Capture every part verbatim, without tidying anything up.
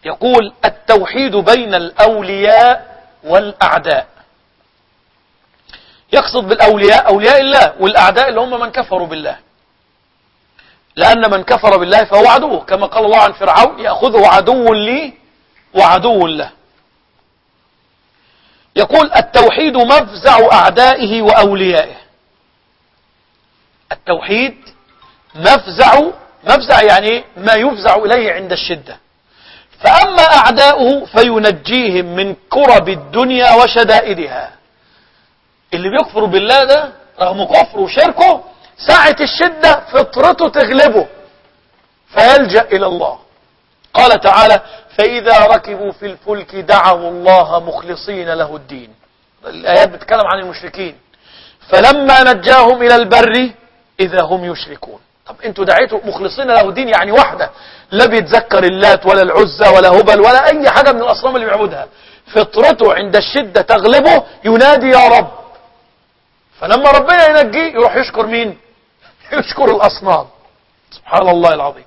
يقول التوحيد بين الأولياء والأعداء. يقصد بالأولياء أولياء الله، والأعداء اللي هم من كفروا بالله، لأن من كفر بالله فهو عدوه، كما قال الله عن فرعون يأخذه عدو لي وعدو له. يقول التوحيد مفزع أعدائه وأوليائه. التوحيد مفزع، مفزع يعني ما يفزع إليه عند الشدة. فأما أعداؤه فينجيهم من كرب الدنيا وشدائدها. اللي بيكفر بالله ده رغم كفره وشركه ساعة الشدة فطرته تغلبه فيلجأ إلى الله. قال تعالى فإذا ركبوا في الفلك دعوا الله مخلصين له الدين. الآيات بتتكلم عن المشركين. فلما نجاهم إلى البر إذا هم يشركون. طب انتوا دعيتوا مخلصين له الدين يعني واحدة، لا بيتذكر اللات ولا العزى ولا هبل ولا أي حاجة من الأصنام اللي بيعبدها، فطرته عند الشدة تغلبه ينادي يا رب. فلما ربنا ينجيه يروح يشكر مين؟ يشكر الأصنام. سبحان الله العظيم.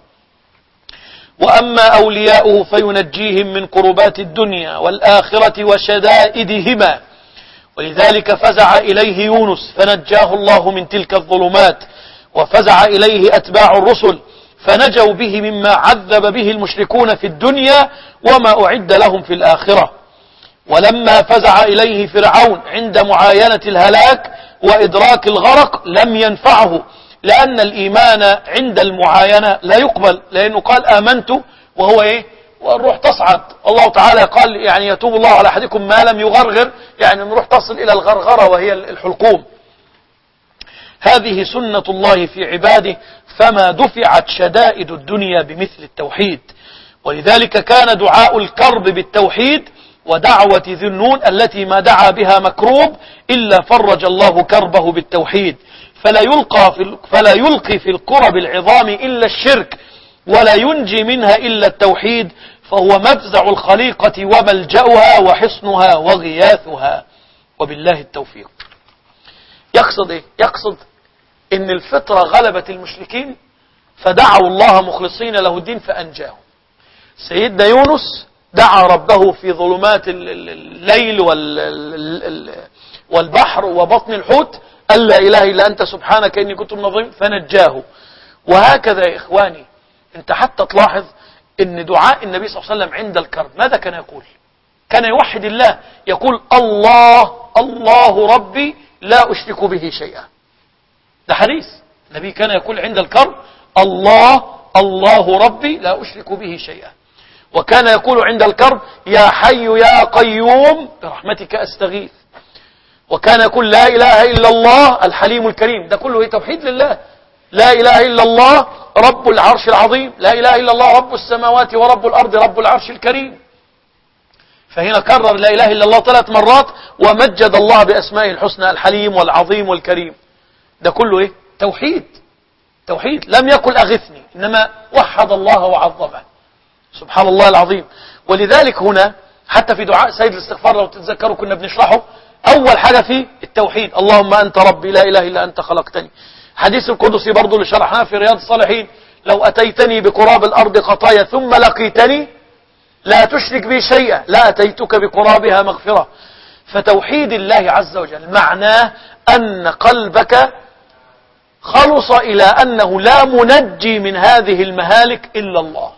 وأما أولياؤه فينجيهم من كربات الدنيا والآخرة وشدائدهما. ولذلك فزع إليه يونس فنجاه الله من تلك الظلمات، وفزع إليه أتباع الرسل فنجوا به مما عذب به المشركون في الدنيا وما أعد لهم في الآخرة. ولما فزع إليه فرعون عند معاينة الهلاك وإدراك الغرق لم ينفعه، لأن الإيمان عند المعاينة لا يقبل، لأنه قال آمنت وهو إيه؟ والروح تصعد. الله تعالى قال يعني يتوب الله على أحدكم ما لم يغرغر، يعني الروح تصل إلى الغرغرة وهي الحلقوم. هذه سنة الله في عباده، فما دفعت شدائد الدنيا بمثل التوحيد. ولذلك كان دعاء الكرب بالتوحيد ودعوة ذي النون التي ما دعا بها مكروب إلا فرج الله كربه بالتوحيد. فلا يلقى في فلا يلقي في الكرب العظام إلا الشرك، ولا ينجي منها إلا التوحيد، فهو مفزع الخليقة وملجأها وحصنها وغياثها. وبالله التوفيق. يقصد إيه؟ يقصد إن الفطرة غلبت المشركين فدعوا الله مخلصين له الدين فأنجاهم. سيدنا يونس دعا ربه في ظلمات الليل والبحر وبطن الحوت أن لا إله إلا أنت سبحانك إني كنت من الظالمين فنجاه. وهكذا يا إخواني أنت حتى تلاحظ أن دعاء النبي صلى الله عليه وسلم عند الكرب ماذا كان يقول؟ كان يوحد الله، يقول الله الله ربي لا أشرك به شيئا. ده حديث النبي كان يقول عند الكرب الله الله ربي لا أشرك به شيئا. وكان يقول عند الكرب يا حي يا قيوم برحمتك أستغيث. وكان يقول لا إله إلا الله الحليم الكريم. ده كله توحيد لله. لا إله إلا الله رب العرش العظيم، لا إله إلا الله رب السماوات ورب الأرض رب العرش الكريم. فهنا كرر لا إله إلا الله ثلاث مرات ومجد الله بأسمائه الحسنى الحليم والعظيم والكريم. ده كله إيه؟ توحيد. توحيد. لم يقل أغثني، إنما وحد الله وعظمه. سبحان الله العظيم. ولذلك هنا حتى في دعاء سيد الاستغفار لو تتذكروا كنا بنشرحه، أول حاجة فيه التوحيد، اللهم أنت ربي لا إله إلا أنت خلقتني. حديث القدسي برضو اللي شرحناه في رياض الصالحين، لو أتيتني بقراب الأرض خطايا ثم لقيتني لا تشرك بي شيئا لا أتيتك بقرابها مغفرة. فتوحيد الله عز وجل معناه أن قلبك خلص إلى أنه لا منجي من هذه المهالك إلا الله.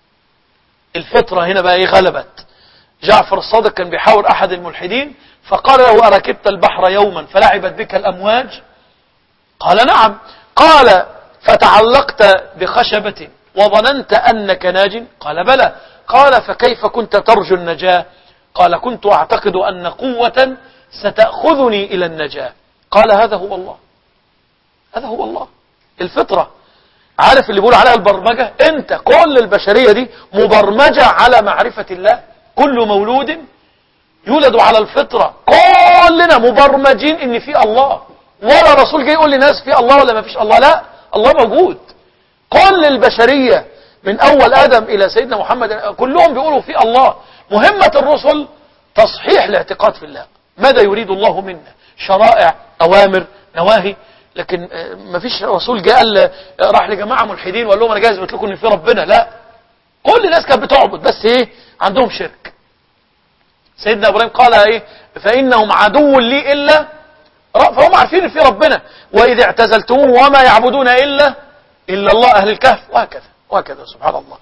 الفطرة هنا بقى غلبت. جعفر الصادق كان بيحاور أحد الملحدين فقال له أركبت البحر يوما فلعبت بك الأمواج؟ قال نعم. قال فتعلقت بخشبة وظننت أنك ناج؟ قال بلى. قال فكيف كنت ترجو النجاة؟ قال كنت أعتقد أن قوة ستأخذني إلى النجاة. قال هذا هو الله. هذا هو الله. الفطرة. عارف اللي بيقول عليها البرمجة؟ انت كل البشرية دي مبرمجة على معرفة الله. كل مولود يولد على الفطرة. كلنا مبرمجين ان في الله، ولا رسول جاي يقول لناس في الله ولا ما فيش الله. لا، الله موجود. كل البشرية من اول ادم الى سيدنا محمد كلهم بيقولوا في الله. مهمة الرسل تصحيح الاعتقاد في الله. ماذا يريد الله منا؟ شرائع، اوامر، نواهي. لكن ما فيش رسول جاء قال راح لجماعة ملحدين وقال لهم انا جاي اثبت لكم ان في ربنا. لا، كل الناس كانت بتعبد، بس ايه؟ عندهم شرك. سيدنا إبراهيم قال إيه؟ فإنهم عدو لي إلا، فهم عارفين في ربنا. وإذ اعتزلتموه وما يعبدون إلا إلا الله، أهل الكهف، وهكذا وهكذا سبحان الله.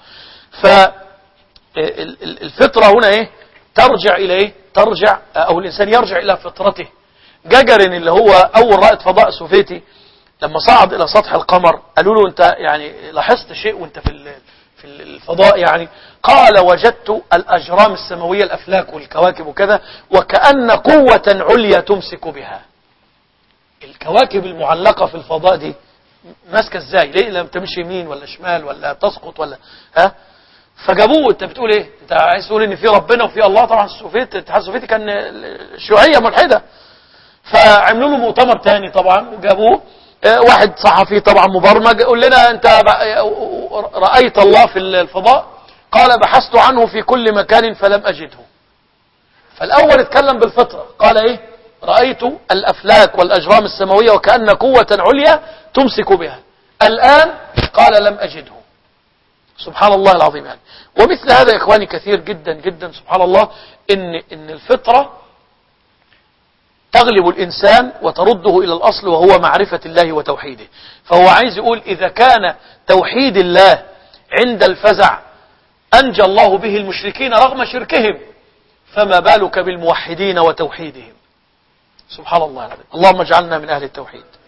فالفطرة هنا إيه؟ ترجع إلى إيه؟ ترجع أو الإنسان يرجع إلى فطرته. جاجارين اللي هو أول رائد فضاء سوفيتي لما صعد إلى سطح القمر قالوا له أنت يعني لاحظت شيء وأنت في في الفضاء؟ يعني قال وجدت الأجرام السماوية، الأفلاك والكواكب وكذا، وكأن قوة عليا تمسك بها. الكواكب المعلقة في الفضاء دي ماسكة ازاي؟ ليه لم تمشي يمين ولا شمال ولا تسقط ولا ها؟ فجابوه. انت بتقول ايه؟ انت عايز تقول ان في ربنا وفي الله؟ طبعا السوفيت الاتحاد السوفيتي كان شيوعية ملحدة. فعملوا له مؤتمر تاني طبعا وجابوه واحد صحفي طبعا مبرمج، قول لنا انت رأيت الله في الفضاء؟ قال بحثت عنه في كل مكان فلم أجده. فالأول اتكلم بالفطرة، قال ايه؟ رأيت الأفلاك والأجرام السماوية وكأن قوة عليا تمسك بها. الآن قال لم أجده. سبحان الله العظيم. يعني ومثل هذا يا إخواني كثير جدا جدا سبحان الله، إن, إن الفطرة تغلب الإنسان وترده إلى الأصل وهو معرفة الله وتوحيده. فهو عايز يقول إذا كان توحيد الله عند الفزع أنجى الله به المشركين رغم شركهم، فما بالك بالموحدين وتوحيدهم. سبحان الله العظيم. اللهم اجعلنا من أهل التوحيد.